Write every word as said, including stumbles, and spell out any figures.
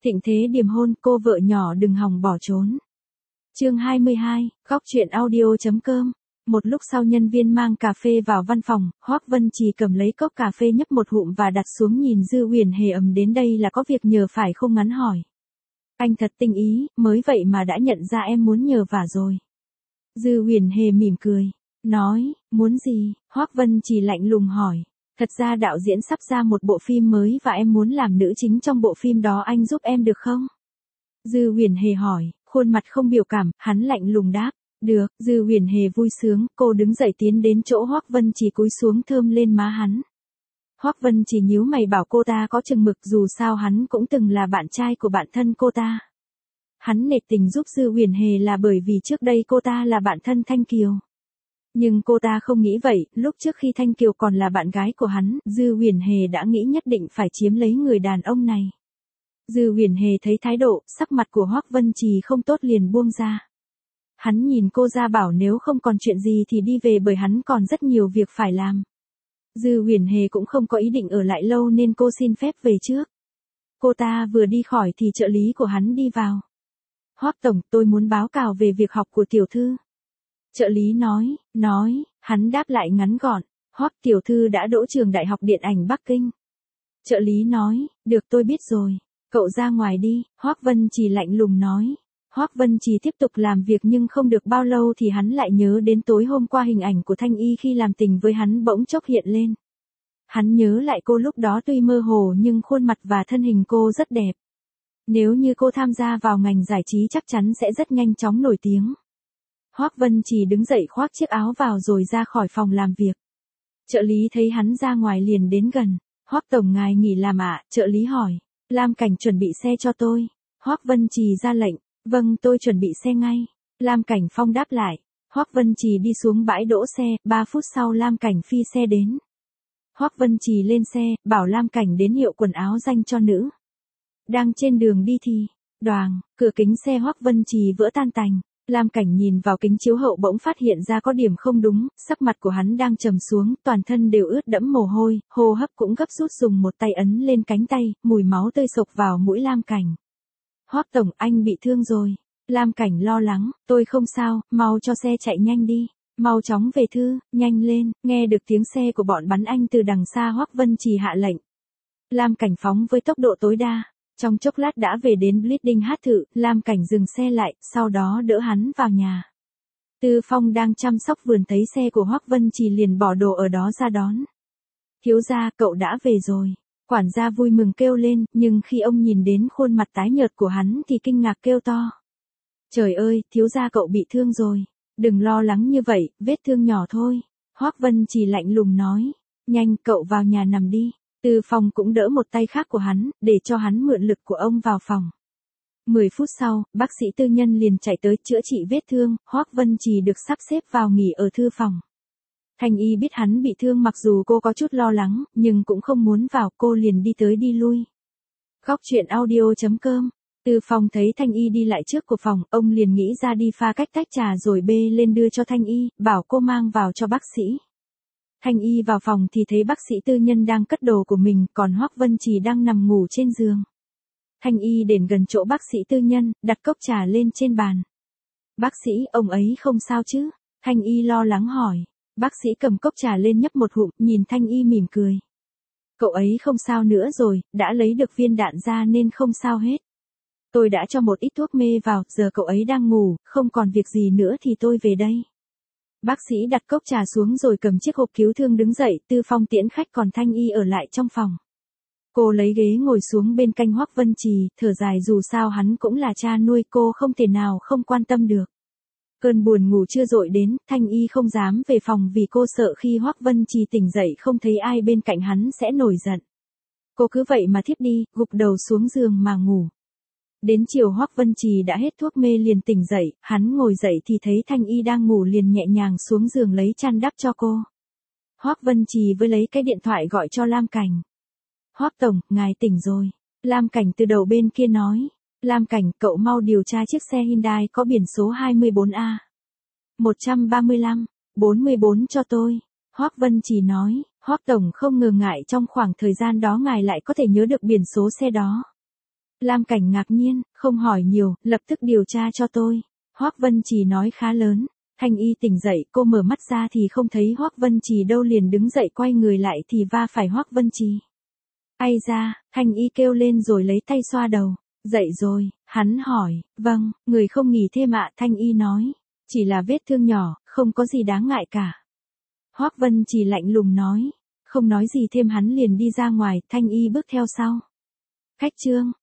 Thịnh thế điềm hôn, cô vợ nhỏ đừng hòng bỏ trốn. Chương hai mươi hai, góc truyện audio.com. Một lúc sau nhân viên mang cà phê vào văn phòng, Hoắc Vân Trì cầm lấy cốc cà phê nhấp một hụm và đặt xuống nhìn Dư Huyền Hề ầm đến đây là có việc nhờ phải không ngắn hỏi. Anh thật tinh ý, mới vậy mà đã nhận ra em muốn nhờ vả rồi. Dư Huyền Hề mỉm cười, nói, muốn gì? Hoắc Vân Trì lạnh lùng hỏi. Thật ra đạo diễn sắp ra một bộ phim mới và em muốn làm nữ chính trong bộ phim đó, anh giúp em được không? Dư Huyền Hề hỏi, khuôn mặt không biểu cảm, hắn lạnh lùng đáp. Được, Dư Huyền Hề vui sướng, cô đứng dậy tiến đến chỗ Hoắc Vân Trì cúi xuống thơm lên má hắn. Hoắc Vân Trì nhíu mày bảo cô ta có chừng mực, dù sao hắn cũng từng là bạn trai của bạn thân cô ta. Hắn nể tình giúp Dư Huyền Hề là bởi vì trước đây cô ta là bạn thân Thanh Kiều. Nhưng cô ta không nghĩ vậy, lúc trước khi Thanh Kiều còn là bạn gái của hắn, Dư Huyền Hề đã nghĩ nhất định phải chiếm lấy người đàn ông này. Dư Huyền Hề thấy thái độ, sắc mặt của Hoắc Vân Trì không tốt liền buông ra. Hắn nhìn cô ra bảo nếu không còn chuyện gì thì đi về bởi hắn còn rất nhiều việc phải làm. Dư Huyền Hề cũng không có ý định ở lại lâu nên cô xin phép về trước. Cô ta vừa đi khỏi thì trợ lý của hắn đi vào. Hoắc tổng, tôi muốn báo cáo về việc học của tiểu thư. Trợ lý nói, nói, hắn đáp lại ngắn gọn, Hoắc tiểu thư đã đỗ trường Đại học Điện ảnh Bắc Kinh. Trợ lý nói, được tôi biết rồi, cậu ra ngoài đi, Hoắc Vân Trì lạnh lùng nói. Hoắc Vân Trì tiếp tục làm việc nhưng không được bao lâu thì hắn lại nhớ đến tối hôm qua hình ảnh của Thanh Y khi làm tình với hắn bỗng chốc hiện lên. Hắn nhớ lại cô lúc đó tuy mơ hồ nhưng khuôn mặt và thân hình cô rất đẹp. Nếu như cô tham gia vào ngành giải trí chắc chắn sẽ rất nhanh chóng nổi tiếng. Hoắc Vân Trì đứng dậy khoác chiếc áo vào rồi ra khỏi phòng làm việc. Trợ lý thấy hắn ra ngoài liền đến gần. Hoắc tổng ngài nghỉ làm ạ? Trợ lý hỏi. Lam Cảnh chuẩn bị xe cho tôi. Hoắc Vân Trì ra lệnh. Vâng, tôi chuẩn bị xe ngay. Lam Cảnh Phong đáp lại. Hoắc Vân Trì đi xuống bãi đỗ xe, ba phút sau Lam Cảnh phi xe đến. Hoắc Vân Trì lên xe, bảo Lam Cảnh đến hiệu quần áo dành cho nữ. Đang trên đường đi thì, đoàng, cửa kính xe Hoắc Vân Trì vỡ tan tành. Lam Cảnh nhìn vào kính chiếu hậu bỗng phát hiện ra có điểm không đúng, sắc mặt của hắn đang trầm xuống, toàn thân đều ướt đẫm mồ hôi, hô hấp cũng gấp rút, dùng một tay ấn lên cánh tay, mùi máu tươi sộc vào mũi Lam Cảnh. Hoắc tổng, anh bị thương rồi. Lam Cảnh lo lắng, tôi không sao, mau cho xe chạy nhanh đi, mau chóng về thư, nhanh lên. Nghe được tiếng xe của bọn bắn anh từ đằng xa, Hoắc Vân Trì hạ lệnh. Lam Cảnh phóng với tốc độ tối đa. Trong chốc lát đã về đến Bleeding Hát Thự, Lam Cảnh dừng xe lại, sau đó đỡ hắn vào nhà. Tư Phong đang chăm sóc vườn thấy xe của Hoắc Vân Trì liền bỏ đồ ở đó ra đón. Thiếu gia, cậu đã về rồi. Quản gia vui mừng kêu lên, nhưng khi ông nhìn đến khuôn mặt tái nhợt của hắn thì kinh ngạc kêu to. Trời ơi, thiếu gia cậu bị thương rồi. Đừng lo lắng như vậy, vết thương nhỏ thôi. Hoắc Vân Trì lạnh lùng nói. Nhanh, cậu vào nhà nằm đi. Tư Phong cũng đỡ một tay khác của hắn, để cho hắn mượn lực của ông vào phòng. Mười phút sau, bác sĩ tư nhân liền chạy tới chữa trị vết thương, Hoắc Vân Trì được sắp xếp vào nghỉ ở thư phòng. Thanh Y biết hắn bị thương mặc dù cô có chút lo lắng, nhưng cũng không muốn vào, cô liền đi tới đi lui. Góc truyện audio.com. Tư Phong thấy Thanh Y đi lại trước của phòng, ông liền nghĩ ra đi pha cách tách trà rồi bê lên đưa cho Thanh Y, bảo cô mang vào cho bác sĩ. Thanh Y vào phòng thì thấy bác sĩ tư nhân đang cất đồ của mình, còn Hoắc Vân Trì đang nằm ngủ trên giường. Thanh Y đến gần chỗ bác sĩ tư nhân, đặt cốc trà lên trên bàn. Bác sĩ, ông ấy không sao chứ? Thanh Y lo lắng hỏi. Bác sĩ cầm cốc trà lên nhấp một hụm, nhìn Thanh Y mỉm cười. Cậu ấy không sao nữa rồi, đã lấy được viên đạn ra nên không sao hết. Tôi đã cho một ít thuốc mê vào, giờ cậu ấy đang ngủ, không còn việc gì nữa thì tôi về đây. Bác sĩ đặt cốc trà xuống rồi cầm chiếc hộp cứu thương đứng dậy, Tư Phong tiễn khách còn Thanh Y ở lại trong phòng. Cô lấy ghế ngồi xuống bên cạnh Hoắc Vân Trì, thở dài dù sao hắn cũng là cha nuôi cô không thể nào không quan tâm được. Cơn buồn ngủ chưa dội đến, Thanh Y không dám về phòng vì cô sợ khi Hoắc Vân Trì tỉnh dậy không thấy ai bên cạnh hắn sẽ nổi giận. Cô cứ vậy mà thiếp đi, gục đầu xuống giường mà ngủ. Đến chiều Hoắc Vân Trì đã hết thuốc mê liền tỉnh dậy, hắn ngồi dậy thì thấy Thanh Y đang ngủ liền nhẹ nhàng xuống giường lấy chăn đắp cho cô. Hoắc Vân Trì với lấy cái điện thoại gọi cho Lam Cảnh. Hoắc tổng, ngài tỉnh rồi. Lam Cảnh từ đầu bên kia nói. Lam Cảnh, cậu mau điều tra chiếc xe Hyundai có biển số hai mươi bốn A một ba lăm bốn mươi bốn cho tôi. Hoắc Vân Trì nói. Hoắc tổng không ngờ ngại trong khoảng thời gian đó ngài lại có thể nhớ được biển số xe đó. Lam Cảnh ngạc nhiên, không hỏi nhiều, lập tức điều tra cho tôi. Hoắc Vân Trì nói khá lớn. Thanh Y tỉnh dậy, cô mở mắt ra thì không thấy Hoắc Vân Trì đâu, liền đứng dậy quay người lại thì va phải Hoắc Vân Trì. Ai ra, Thanh Y kêu lên rồi lấy tay xoa đầu. Dậy rồi, hắn hỏi, vâng, người không nghỉ thêm ạ. Thanh Y nói, chỉ là vết thương nhỏ, không có gì đáng ngại cả. Hoắc Vân Trì lạnh lùng nói, không nói gì thêm hắn liền đi ra ngoài, Thanh Y bước theo sau. Khách trương,